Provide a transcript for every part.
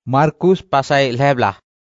Markus pasal 11.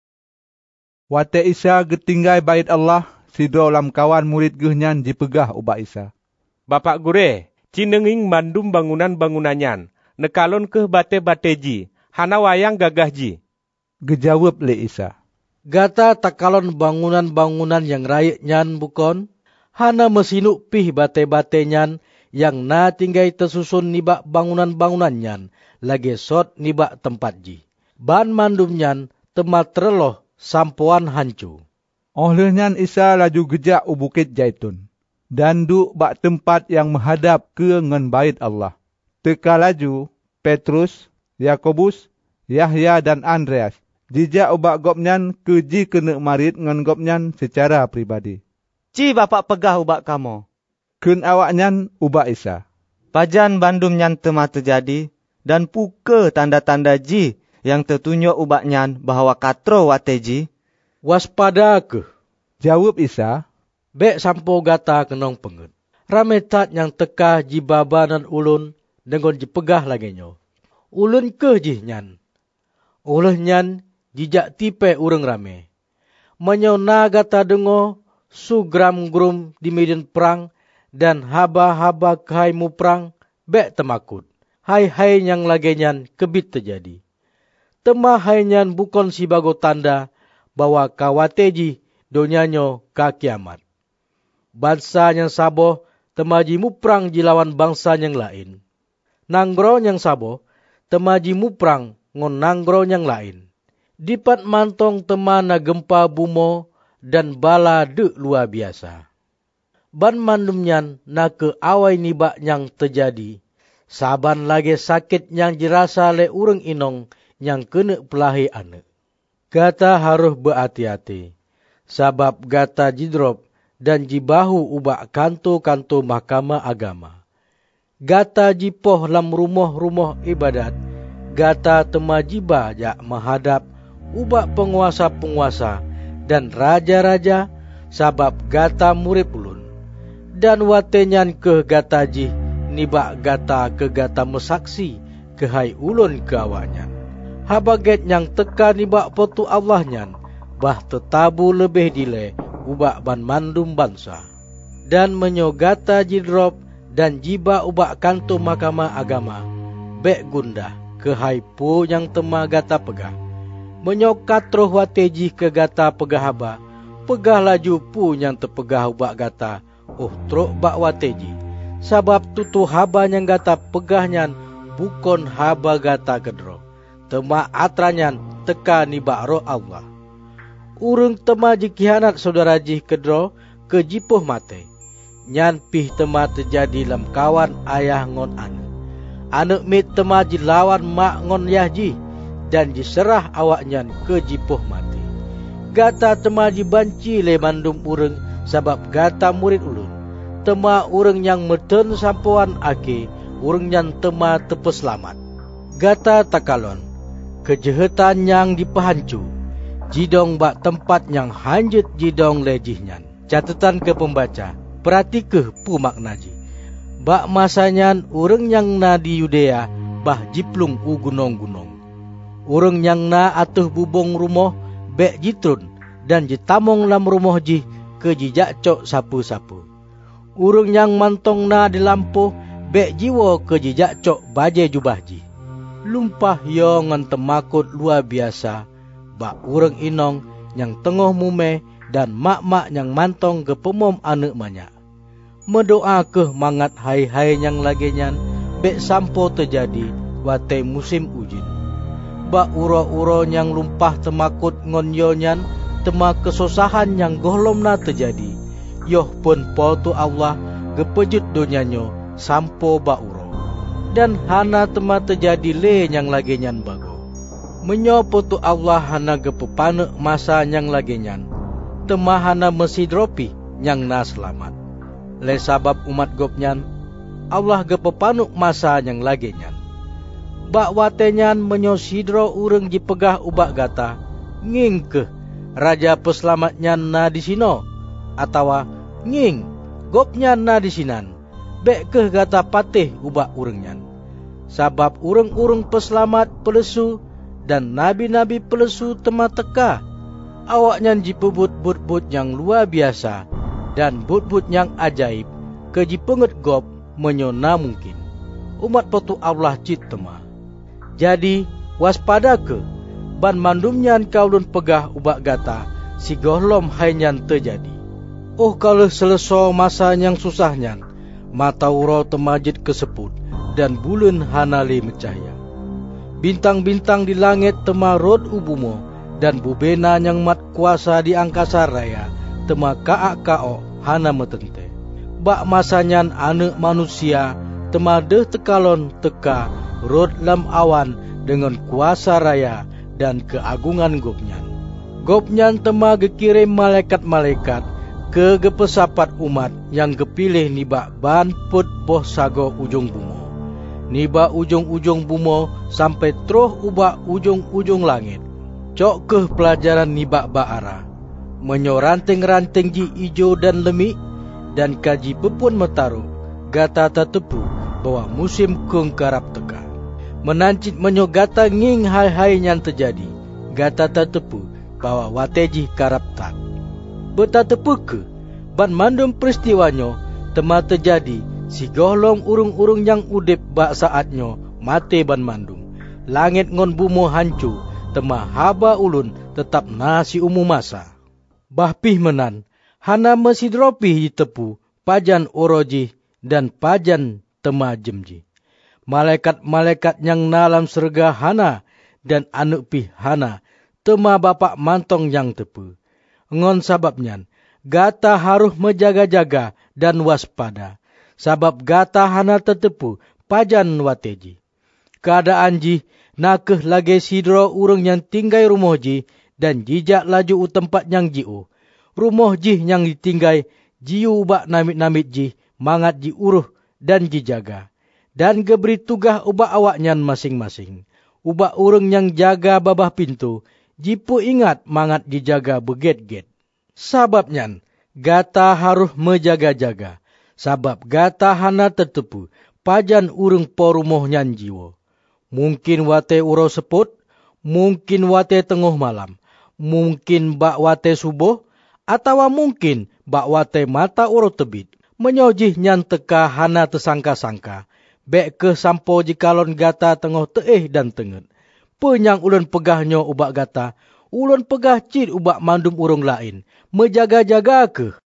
Wate Isa getinggai bait Allah, sidro lam kawan murid gehnyan dipegah ubak Isa. Bapak gure, cinenging mandum bangunan-bangunanyan, nekalon ke bate-bate ji, hana wayang gagah ji. Gejawab le Isa. Gata takalon bangunan-bangunan yang rakyat nyan bukon, hana mesinuk pih bate-bate nyan yang na tinggai tersusun nibak bangunan-bangunan nyan, lagi sot nibak tempat ji. Ban mandum nyan temat terloh sampuan hancu. Olehnya Isa laju gejak u Bukit Jaitun dan duk bak tempat yang menghadap ke ngan bait Allah. Teka laju Petrus, Yakobus, Yahya dan Andreas jijak ubak gopnyan keji kena marit ngan gopnyan secara pribadi. Ci bapak pegah ubak kamu. Ken awaknyan ubak Isa. Pajan bandum nyan temah terjadi dan puke tanda-tanda ji yang tertunjuk ubak nyan bahawa katro wate ji. Waspada ke? Jawab Isa. Bek sampo gata kenong penget. Rametat yang teka jibaba dan ulun dengan jipegah lagi nyo. Ulun ke jih nyan. Oleh nyan jijak tipe urang rame. Menyona gata dengo sugram grum di medan perang dan haba-haba kahai mu perang bek temakut. Hai-hai yang lagi nyan kebit terjadi. Temah hai nyan bukan si bago tanda bahwa kawateji donyanyo ka kiamat. Bangsa yang saboh temaji muprang jilawan bangsa yang lain. Nanggro yang saboh temaji muprang ngon nanggro yang lain. Dipat mantong temana gempa bumo dan bala de luar biasa. Ban mandumnyan na ke awai nibak yang terjadi. Saban lagi sakit yang dirasa le urang inong yang kena pelahi anak. Gata harus berhati-hati. Sabab gata jidrop dan jibahu ubak kanto-kanto mahkamah agama. Gata jipoh lam rumah-rumah ibadat. Gata temajiba jak menghadap ubak penguasa-penguasa dan raja-raja sabab gata murid ulun. Dan watenyan ke gata jih nibak gata ke gata mesaksi ke hai ulun ke awaknya. Habaget yang teka nibak potu Allah nyan, bah tetabu lebih dile ubak ban mandum bangsa. Dan menyogata jidrop dan jiba ubak kanto mahkamah agama, bek gundah ke haipu yang tema gata pegah. Menyokat roh wateji ke gata pegah haba, pegah laju pu yang terpegah ubak gata, trok bak wateji. Sabab tutu haba yang gata pegah nyan, bukon haba gata kedro. Tema atranyan teka nibak roh Allah. Urang tema jikhianat saudara jih kedro ke jipuh mate. Nyan pih tema terjadi lam kawan ayah ngon anak. Anak mit tema jilawan mak ngon yah jih dan diserah awak nyan ke jipuh mate. Gata tema jibanci le mandum urang sabab gata murid ulun. Tema urang yang meten sampuan ake, urang nyan tema tepeselamat. Gata takalon. Kejahatan yang dipahancu, jidong bak tempat yang hanjut jidong lejihnya. Catatan ke pembaca, perhati ke pu maknaji. Bak masanya urang yang na di Yudea, bah jiplung u gunung-gunung. Urang yang na atuh bubong rumah, bek jitrun, dan jitamong lam rumah jih, ke jijak cok sapu-sapu. Urang yang mantong na di lampu, bek jiwo ke jijak cok baje jubah jih. Lumpah yo ngan temakut luar biasa, bak urang inong yang tengah mume dan mak-mak yang mantong ke pemom anak banyak. Mendoa ke mangat hai-hai yang lagi nyan, bek sampo terjadi wate musim ujian. Bak uro-uro yang lumpah temakut ngon yo nyan, tema kesusahan yang gohlom na terjadi. Yoh pun potu Allah gepejut donyanyo sampo bak uro. Dan hana tema terjadi le yang lagi nyan bago. Menyopo tu Allah hana gepepanek masa yang lagi nyan. Tema hana mesidropi yang na selamat. Le sabab umat gopnyan, Allah gepepanuk masa yang lagi nyan. Bak watenyan menyosidro urang jipegah ubak gata. Nging ke raja peselamat nyan na di sino. Atawa nging gopnyan na di sinan. Bek ke gata patih ubak urang nyan. Sabab urang-urang peselamat pelesu dan nabi-nabi pelesu tema teka. Awaknya jipebut but-but yang luar biasa dan but-but yang ajaib keji penget gop menyona mungkin. Umat petu Allah cit tema. Jadi waspada ke ban mandumnya kaulun pegah ubak gata si gohlom hainyan terjadi. Oh kalau seleso masa yang susahnya, mata urau temajid keseput dan bulan hanali mencahaya. Bintang-bintang di langit tema rod ubumo dan bubena yang mat kuasa di angkasa raya tema kaak-kaok hana metente. Bak masanyan anak manusia tema deh tekalon teka rod lam awan dengan kuasa raya dan keagungan gopnyan. Gopnyan tema gekirim malaikat-malaikat ke gepesapat umat yang gepilih nibak ban put boh sago ujung bumo. Nibak ujung-ujung bumo sampai troh ubak ujung-ujung langit. Cok ke pelajaran nibak baara. Menyoranting-ranting ji ijo dan lemik dan kaji pepun metaru. Gata tetepu bahwa musim kung karap teka. Menancit menyogata nging hai-hai yang terjadi. Gata tetepu bahwa wateji karap tak. Betatepu ke ban mandum peristiwanyo tema terjadi si gohlong urung-urung yang udip bak saatnyo mate ban mandum. Langit ngon bumo hancu tema haba ulun tetap nasi umu masa. Bahpih menan hana mesidropi ditepu pajan oroji dan pajan tema jemji. Malaikat-malaikat yang nalam serga hana dan anu pih hana tema bapak mantong yang tepu. Ngon sababnya gata harus menjaga-jaga dan waspada. Sabab gata hana tetepu pajan wateji. Keadaan ji nakeh lagi sidro urang yang tinggai rumah ji dan jijak laju tempat yang jiu. Rumah ji yang ditinggai jiu ubak namit-namit ji mangat ji uruh dan dijaga. Dan geberi tugah ubak awaknyan masing-masing. Ubak urang yang jaga babah pintu jipu ingat mangat dijaga beget-get. Sababnya gata harus menjaga-jaga. Sabab gata hana tertepu pajan urang porumohnyan jiwa. Mungkin wate urau seput, mungkin wate tengah malam, mungkin bak wate subuh, atau mungkin bak wate mata urau tebit. Menyojih nyan teka hana tersangka-sangka. Bek ke sampo jikalon gata tengah teeh dan tenget. Penyang ulun pegahnyo ubak gata, ulun pegah cid ubak mandum urung lain. Menjaga-jaga ke?